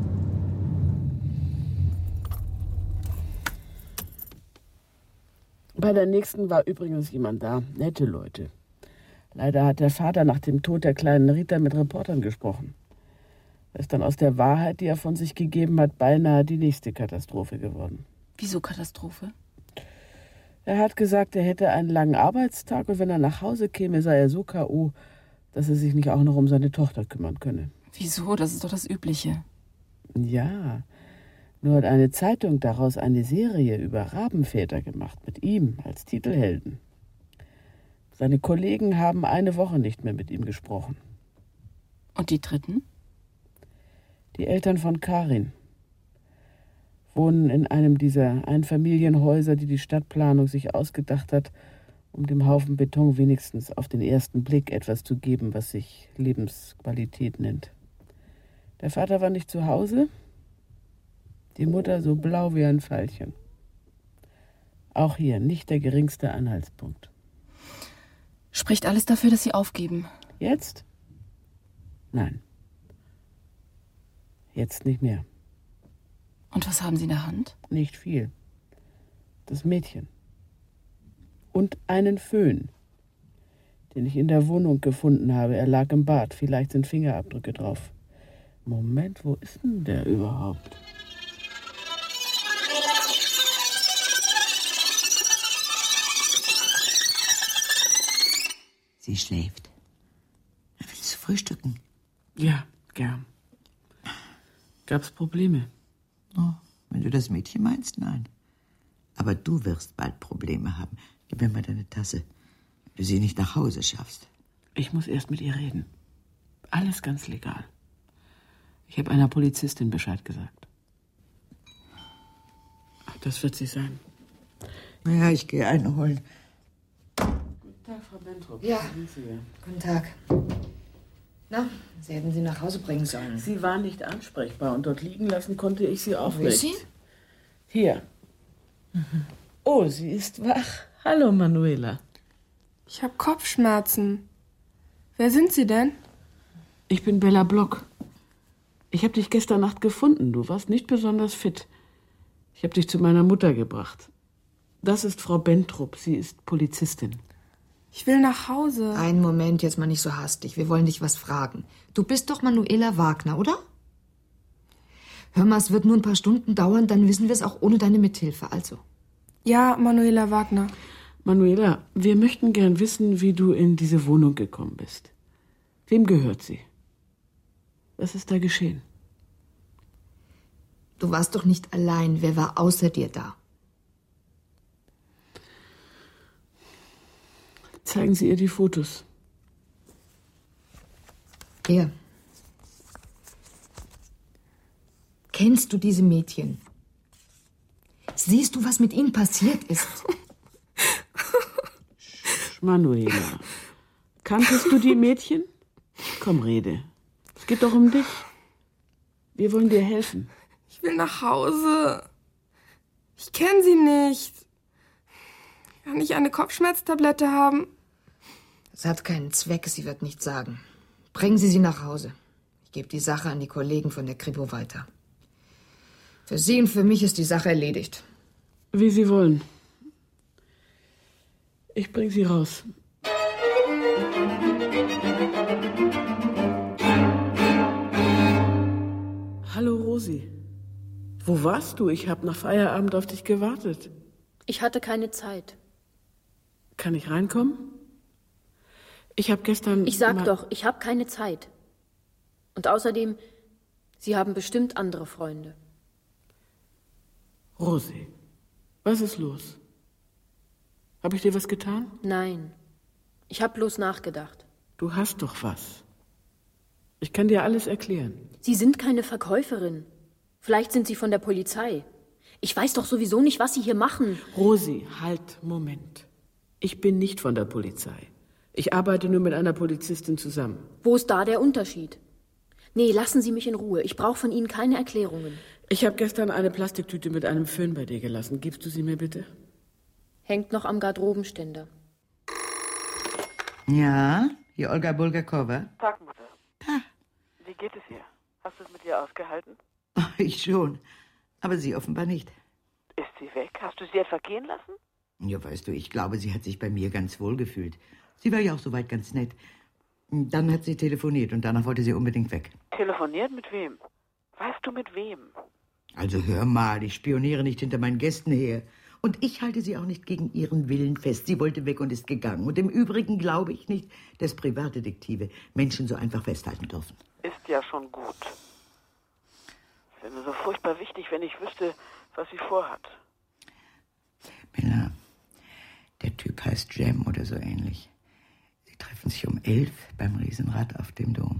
Bei der nächsten war übrigens jemand da, nette Leute. Leider hat der Vater nach dem Tod der kleinen Rita mit Reportern gesprochen. Da ist dann aus der Wahrheit, die er von sich gegeben hat, beinahe die nächste Katastrophe geworden. Wieso Katastrophe? Er hat gesagt, er hätte einen langen Arbeitstag und wenn er nach Hause käme, sei er so K.O., dass er sich nicht auch noch um seine Tochter kümmern könne. Wieso? Das ist doch das Übliche. Ja, nur hat eine Zeitung daraus eine Serie über Rabenväter gemacht, mit ihm als Titelhelden. Seine Kollegen haben eine Woche nicht mehr mit ihm gesprochen. Und die Dritten? Die Eltern von Karin wohnen in einem dieser Einfamilienhäuser, die die Stadtplanung sich ausgedacht hat, um dem Haufen Beton wenigstens auf den ersten Blick etwas zu geben, was sich Lebensqualität nennt. Der Vater war nicht zu Hause, die Mutter so blau wie ein Veilchen. Auch hier nicht der geringste Anhaltspunkt. Spricht alles dafür, dass Sie aufgeben? Jetzt? Nein. Jetzt nicht mehr. Und was haben Sie in der Hand? Nicht viel. Das Mädchen. Und einen Föhn, den ich in der Wohnung gefunden habe. Er lag im Bad. Vielleicht sind Fingerabdrücke drauf. Moment, wo ist denn der überhaupt? Sie schläft. Willst du frühstücken? Ja, gern. Gab's Probleme? Oh, wenn du das Mädchen meinst, nein. Aber du wirst bald Probleme haben. Gib mir mal deine Tasse, wenn du sie nicht nach Hause schaffst. Ich muss erst mit ihr reden. Alles ganz legal. Ich habe einer Polizistin Bescheid gesagt. Das wird sie sein. Ja, ich gehe eine holen. Guten Tag, Frau Bentrup. Ja, guten Tag. Na, Sie hätten sie nach Hause bringen sollen. Sie war nicht ansprechbar und dort liegen lassen konnte ich sie auch Wo ist nicht. sie? Hier. Oh, sie ist wach. Hallo, Manuela. Ich habe Kopfschmerzen. Wer sind Sie denn? Ich bin Bella Block. Ich habe dich gestern Nacht gefunden. Du warst nicht besonders fit. Ich habe dich zu meiner Mutter gebracht. Das ist Frau Bentrup. Sie ist Polizistin. Ich will nach Hause. Einen Moment, jetzt mal nicht so hastig. Wir wollen dich was fragen. Du bist doch Manuela Wagner, oder? Hör mal, es wird nur ein paar Stunden dauern, dann wissen wir es auch ohne deine Mithilfe, also. Ja, Manuela Wagner. Manuela, wir möchten gern wissen, wie du in diese Wohnung gekommen bist. Wem gehört sie? Was ist da geschehen? Du warst doch nicht allein. Wer war außer dir da? Zeigen Sie ihr die Fotos. Hier. Kennst du diese Mädchen? Siehst du, was mit ihnen passiert ist? Manuela, kanntest du die Mädchen? Komm, rede. Es geht doch um dich. Wir wollen dir helfen. Ich will nach Hause. Ich kenne sie nicht. Kann ich eine Kopfschmerztablette haben? Es hat keinen Zweck, sie wird nichts sagen. Bringen Sie sie nach Hause. Ich gebe die Sache an die Kollegen von der Kripo weiter. Für Sie und für mich ist die Sache erledigt. Wie Sie wollen. Ich bringe Sie raus. Hallo, Rosi. Wo warst du? Ich habe nach Feierabend auf dich gewartet. Ich hatte keine Zeit. Kann ich reinkommen? Ich habe gestern... Ich sag doch, ich habe keine Zeit. Und außerdem, Sie haben bestimmt andere Freunde. Rosi, was ist los? Habe ich dir was getan? Nein, ich habe bloß nachgedacht. Du hast doch was. Ich kann dir alles erklären. Sie sind keine Verkäuferin. Vielleicht sind Sie von der Polizei. Ich weiß doch sowieso nicht, was Sie hier machen. Rosi, halt, Moment. Ich bin nicht von der Polizei. Ich arbeite nur mit einer Polizistin zusammen. Wo ist da der Unterschied? Nee, lassen Sie mich in Ruhe. Ich brauche von Ihnen keine Erklärungen. Ich habe gestern eine Plastiktüte mit einem Föhn bei dir gelassen. Gibst du sie mir bitte? Hängt noch am Garderobenständer. Ja, hier Olga Bulgakova. Tag, Mutter. Wie geht es ihr? Hast du es mit ihr ausgehalten? Ich schon, aber sie offenbar nicht. Ist sie weg? Hast du sie etwa gehen lassen? Ja, weißt du, ich glaube, sie hat sich bei mir ganz wohl gefühlt. Sie war ja auch soweit ganz nett. Dann hat sie telefoniert und danach wollte sie unbedingt weg. Telefoniert mit wem? Weißt du mit wem? Also hör mal, ich spioniere nicht hinter meinen Gästen her. Und ich halte sie auch nicht gegen ihren Willen fest. Sie wollte weg und ist gegangen. Und im Übrigen glaube ich nicht, dass Privatdetektive Menschen so einfach festhalten dürfen. Ist ja schon gut. Es wäre mir so furchtbar wichtig, wenn ich wüsste, was sie vorhat. Miller, der Typ heißt Jem oder so ähnlich. Sie treffen sich um 11 beim Riesenrad auf dem Dom.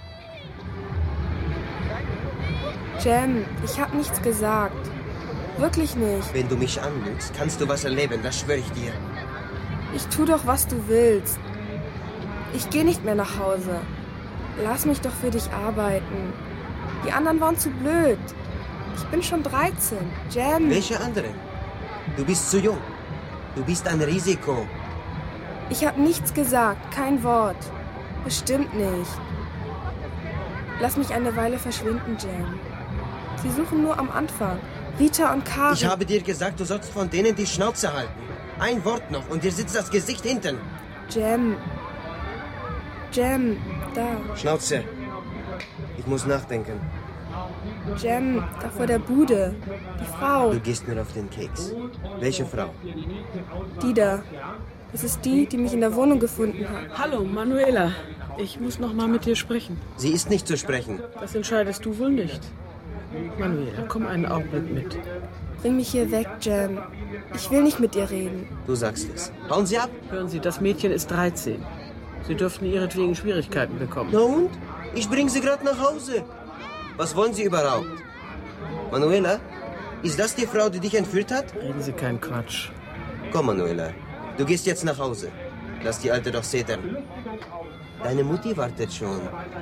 Jem, ich hab nichts gesagt. Wirklich nicht. Wenn du mich anlügst, kannst du was erleben, das schwöre ich dir. Ich tu doch, was du willst. Ich gehe nicht mehr nach Hause. Lass mich doch für dich arbeiten. Die anderen waren zu blöd. Ich bin schon 13. Jem. Welche anderen? Du bist zu jung. Du bist ein Risiko. Ich hab nichts gesagt, kein Wort. Bestimmt nicht. Lass mich eine Weile verschwinden, Jem. Sie suchen nur am Anfang. Rita und Karin. Ich habe dir gesagt, du sollst von denen die Schnauze halten. Ein Wort noch und dir sitzt das Gesicht hinten. Jem. Jem, da. Schnauze. Ich muss nachdenken. Jem, da vor der Bude. Die Frau. Du gehst mir auf den Keks. Welche Frau? Die da. Das ist die, die mich in der Wohnung gefunden hat. Hallo, Manuela. Ich muss noch mal mit dir sprechen. Sie ist nicht zu sprechen. Das entscheidest du wohl nicht. Manuela, komm einen Augenblick mit. Bring mich hier weg, Jem. Ich will nicht mit dir reden. Du sagst es. Hauen Sie ab. Hören Sie, das Mädchen ist 13. Sie dürften ihretwegen Schwierigkeiten bekommen. Na und? Ich bringe sie gerade nach Hause. Was wollen Sie überhaupt? Manuela, ist das die Frau, die dich entführt hat? Reden Sie keinen Quatsch. Komm, Manuela. Du gehst jetzt nach Hause. Lass die Alte doch zetern. Deine Mutti wartet schon.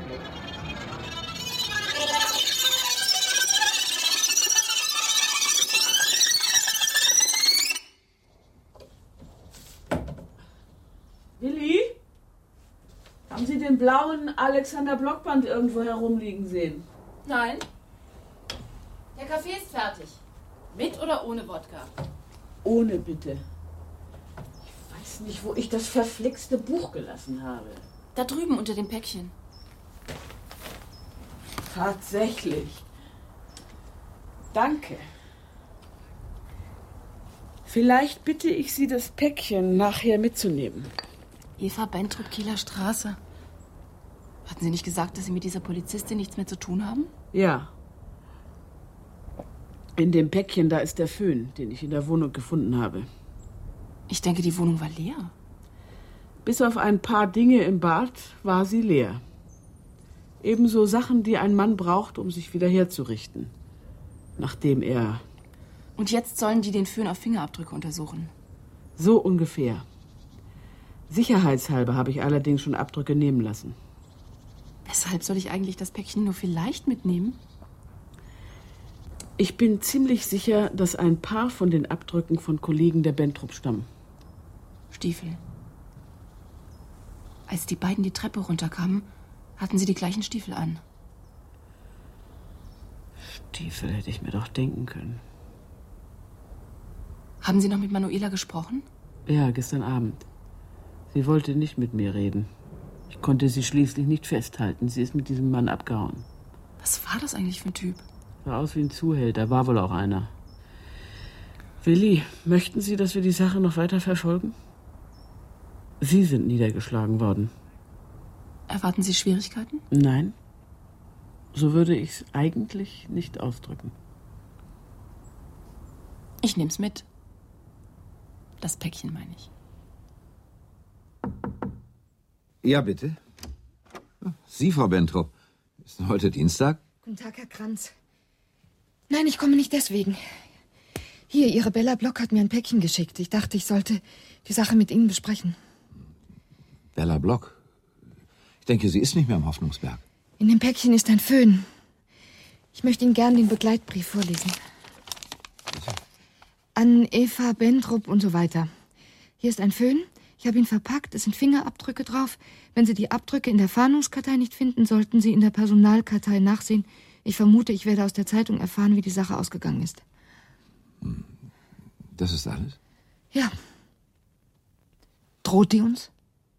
Willi? Haben Sie den blauen Alexander Blockband irgendwo herumliegen sehen? Nein. Der Kaffee ist fertig. Mit oder ohne Wodka? Ohne, bitte. Ich weiß nicht, wo ich das verflixte Buch gelassen habe. Da drüben unter dem Päckchen. Tatsächlich. Danke. Vielleicht bitte ich Sie, das Päckchen nachher mitzunehmen. Eva Bentrop, Kieler Straße. Hatten Sie nicht gesagt, dass Sie mit dieser Polizistin nichts mehr zu tun haben? Ja. In dem Päckchen, da ist der Föhn, den ich in der Wohnung gefunden habe. Ich denke, die Wohnung war leer. Bis auf ein paar Dinge im Bad war sie leer. Ebenso Sachen, die ein Mann braucht, um sich wieder herzurichten. Nachdem er... Und jetzt sollen die den Föhn auf Fingerabdrücke untersuchen? So ungefähr. Sicherheitshalber habe ich allerdings schon Abdrücke nehmen lassen. Weshalb soll ich eigentlich das Päckchen nur vielleicht mitnehmen? Ich bin ziemlich sicher, dass ein paar von den Abdrücken von Kollegen der Bentrop stammen. Stiefel. Als die beiden die Treppe runterkamen, hatten sie die gleichen Stiefel an. Stiefel hätte ich mir doch denken können. Haben Sie noch mit Manuela gesprochen? Ja, gestern Abend. Sie wollte nicht mit mir reden. Ich konnte sie schließlich nicht festhalten. Sie ist mit diesem Mann abgehauen. Was war das eigentlich für ein Typ? Sah aus wie ein Zuhälter, war wohl auch einer. Willi, möchten Sie, dass wir die Sache noch weiter verfolgen? Sie sind niedergeschlagen worden. Erwarten Sie Schwierigkeiten? Nein. So würde ich es eigentlich nicht ausdrücken. Ich nehm's mit. Das Päckchen, meine ich. Ja, bitte. Sie, Frau Bentrop. Ist denn heute Dienstag? Guten Tag, Herr Kranz. Nein, ich komme nicht deswegen. Hier, Ihre Bella Block hat mir ein Päckchen geschickt. Ich dachte, ich sollte die Sache mit Ihnen besprechen. Bella Block? Ich denke, sie ist nicht mehr am Hoffnungsberg. In dem Päckchen ist ein Föhn. Ich möchte Ihnen gern den Begleitbrief vorlesen. An Eva Bentrop und so weiter. Hier ist ein Föhn. Ich habe ihn verpackt. Es sind Fingerabdrücke drauf. Wenn Sie die Abdrücke in der Fahndungskartei nicht finden, sollten Sie in der Personalkartei nachsehen. Ich vermute, ich werde aus der Zeitung erfahren, wie die Sache ausgegangen ist. Das ist alles? Ja. Droht die uns?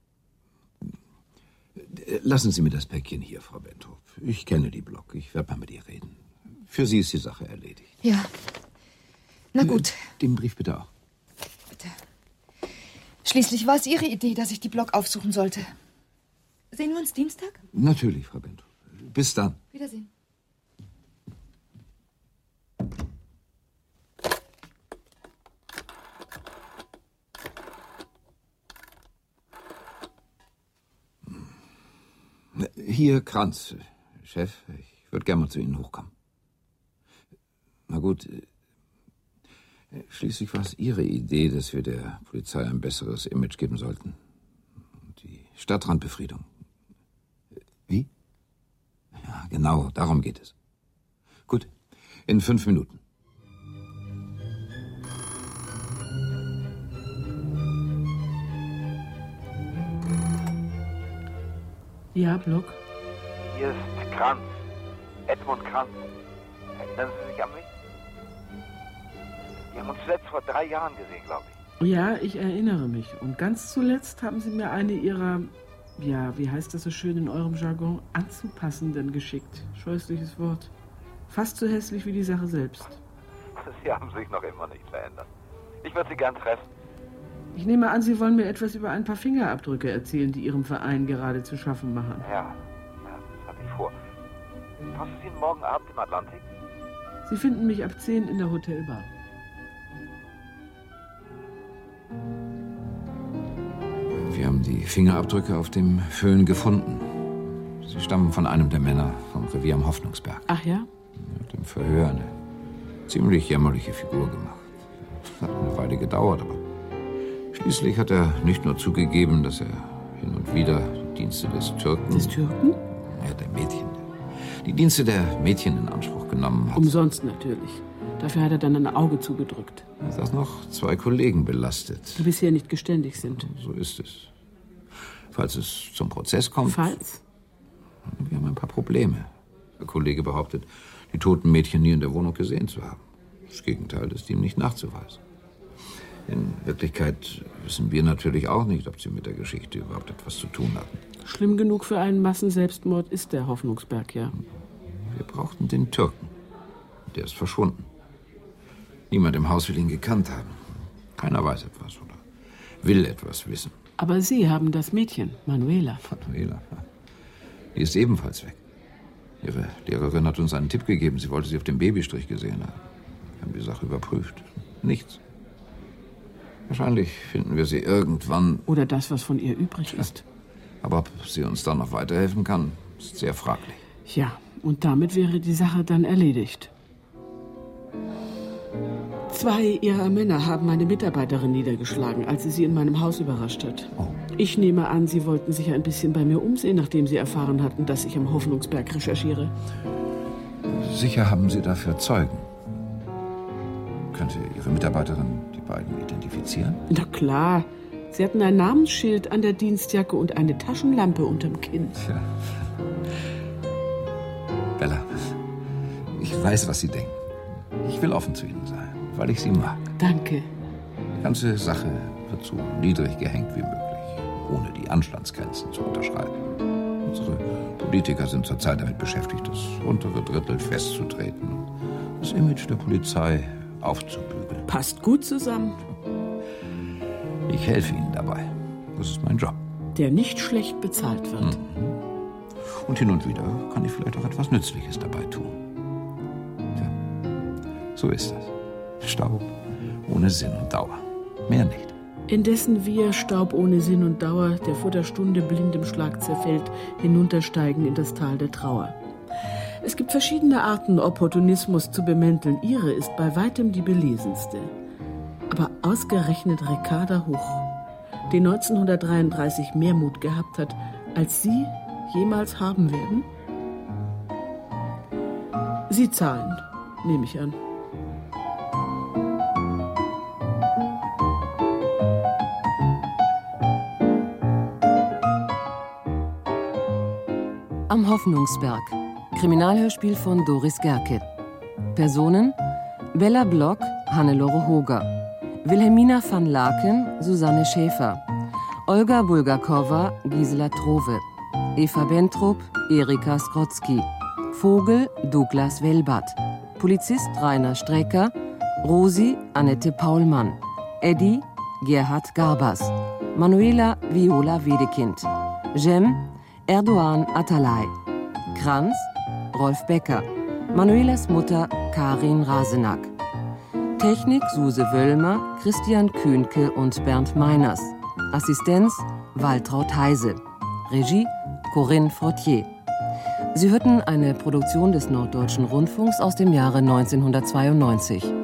Lassen Sie mir das Päckchen hier, Frau Bentrop. Ich kenne die Block. Ich werde mal mit ihr reden. Für Sie ist die Sache erledigt. Ja. Na gut. Den Brief bitte auch. Bitte. Schließlich war es Ihre Idee, dass ich die Block aufsuchen sollte. Sehen wir uns Dienstag? Natürlich, Frau Bentrop. Bis dann. Wiedersehen. Hier, Kranz. Chef, ich würde gerne mal zu Ihnen hochkommen. Na gut. Schließlich war es Ihre Idee, dass wir der Polizei ein besseres Image geben sollten. Die Stadtrandbefriedung. Wie? Ja, genau, darum geht es. Gut, in 5 Minuten. Ja, Block? Hier ist Kranz. Edmund Kranz. Erinnern Sie sich an mich? Wir haben uns zuletzt vor 3 Jahren gesehen, glaube ich. Ja, ich erinnere mich. Und ganz zuletzt haben Sie mir eine Ihrer, ja, wie heißt das so schön in eurem Jargon, anzupassenden geschickt. Scheußliches Wort. Fast so hässlich wie die Sache selbst. Sie haben sich noch immer nicht verändert. Ich würde Sie gern treffen. Ich nehme an, Sie wollen mir etwas über ein paar Fingerabdrücke erzählen, die Ihrem Verein gerade zu schaffen machen. Ja, das hatte ich vor. Passt es Ihnen morgen Abend im Atlantik? Sie finden mich ab 10 in der Hotelbar. Wir haben die Fingerabdrücke auf dem Föhn gefunden. Sie stammen von einem der Männer vom Revier am Hoffnungsberg. Ach ja? Mit dem Verhör eine ziemlich jämmerliche Figur gemacht. Hat eine Weile gedauert, aber schließlich hat er nicht nur zugegeben, dass er hin und wieder die Dienste des Türken... Des Türken? Ja, der Mädchen. Die Dienste der Mädchen in Anspruch genommen hat. Umsonst natürlich. Dafür hat er dann ein Auge zugedrückt. Dass noch 2 Kollegen belastet. Die bisher nicht geständig sind. So ist es. Falls es zum Prozess kommt... Falls? Wir haben ein paar Probleme. Der Kollege behauptet, die toten Mädchen nie in der Wohnung gesehen zu haben. Das Gegenteil ist ihm nicht nachzuweisen. In Wirklichkeit wissen wir natürlich auch nicht, ob sie mit der Geschichte überhaupt etwas zu tun hatten. Schlimm genug für einen Massenselbstmord ist der Hoffnungsberg, ja. Wir brauchten den Türken. Der ist verschwunden. Niemand im Haus will ihn gekannt haben. Keiner weiß etwas oder will etwas wissen. Aber Sie haben das Mädchen, Manuela. Manuela, die ist ebenfalls weg. Ihre Lehrerin hat uns einen Tipp gegeben. Sie wollte sie auf dem Babystrich gesehen haben. Wir haben die Sache überprüft. Nichts. Wahrscheinlich finden wir sie irgendwann. Oder das, was von ihr übrig ist. Aber ob sie uns dann noch weiterhelfen kann, ist sehr fraglich. Ja, und damit wäre die Sache dann erledigt. 2 ihrer Männer haben meine Mitarbeiterin niedergeschlagen, als sie in meinem Haus überrascht hat. Oh. Ich nehme an, sie wollten sich ein bisschen bei mir umsehen, nachdem sie erfahren hatten, dass ich am Hoffnungsberg recherchiere. Sicher haben Sie dafür Zeugen. Könnte Ihre Mitarbeiterin die beiden identifizieren? Na klar. Sie hatten ein Namensschild an der Dienstjacke und eine Taschenlampe unterm Kinn. Tja. Bella, ich weiß, was Sie denken. Ich will offen zu Ihnen sein, weil ich Sie mag. Danke. Die ganze Sache wird so niedrig gehängt wie möglich, ohne die Anstandsgrenzen zu unterschreiten. Unsere Politiker sind zurzeit damit beschäftigt, das untere Drittel festzutreten und das Image der Polizei aufzubügeln. Passt gut zusammen. Ich helfe Ihnen dabei. Das ist mein Job. Der nicht schlecht bezahlt wird. Und hin und wieder kann ich vielleicht auch etwas Nützliches dabei tun. Tja, so ist das. Staub ohne Sinn und Dauer. Mehr nicht. Indessen wir, Staub ohne Sinn und Dauer, der vor der Stunde blindem Schlag zerfällt, hinuntersteigen in das Tal der Trauer. Es gibt verschiedene Arten, Opportunismus zu bemänteln. Ihre ist bei weitem die belesenste. Aber ausgerechnet Ricarda Huch, die 1933 mehr Mut gehabt hat, als Sie jemals haben werden? Sie zahlen, nehme ich an. Am Hoffnungsberg. Kriminalhörspiel von Doris Gerke. Personen: Bella Block, Hannelore Hoger. Wilhelmina van Laken, Susanne Schäfer. Olga Bulgakova, Gisela Trove. Eva Bentrup, Erika Skrotzki. Vogel, Douglas Welbert. Polizist Rainer Strecker. Rosi, Annette Paulmann. Eddie, Gerhard Garbers. Manuela, Viola Wedekind. Jem, Erdoğan Atalay. Kranz, Rolf Becker. Manuelas Mutter, Karin Rasenack. Technik Suse Wöllmer, Christian Kühnke und Bernd Meiners. Assistenz Waltraud Heise. Regie Corinne Frottier. Sie hörten eine Produktion des Norddeutschen Rundfunks aus dem Jahre 1992.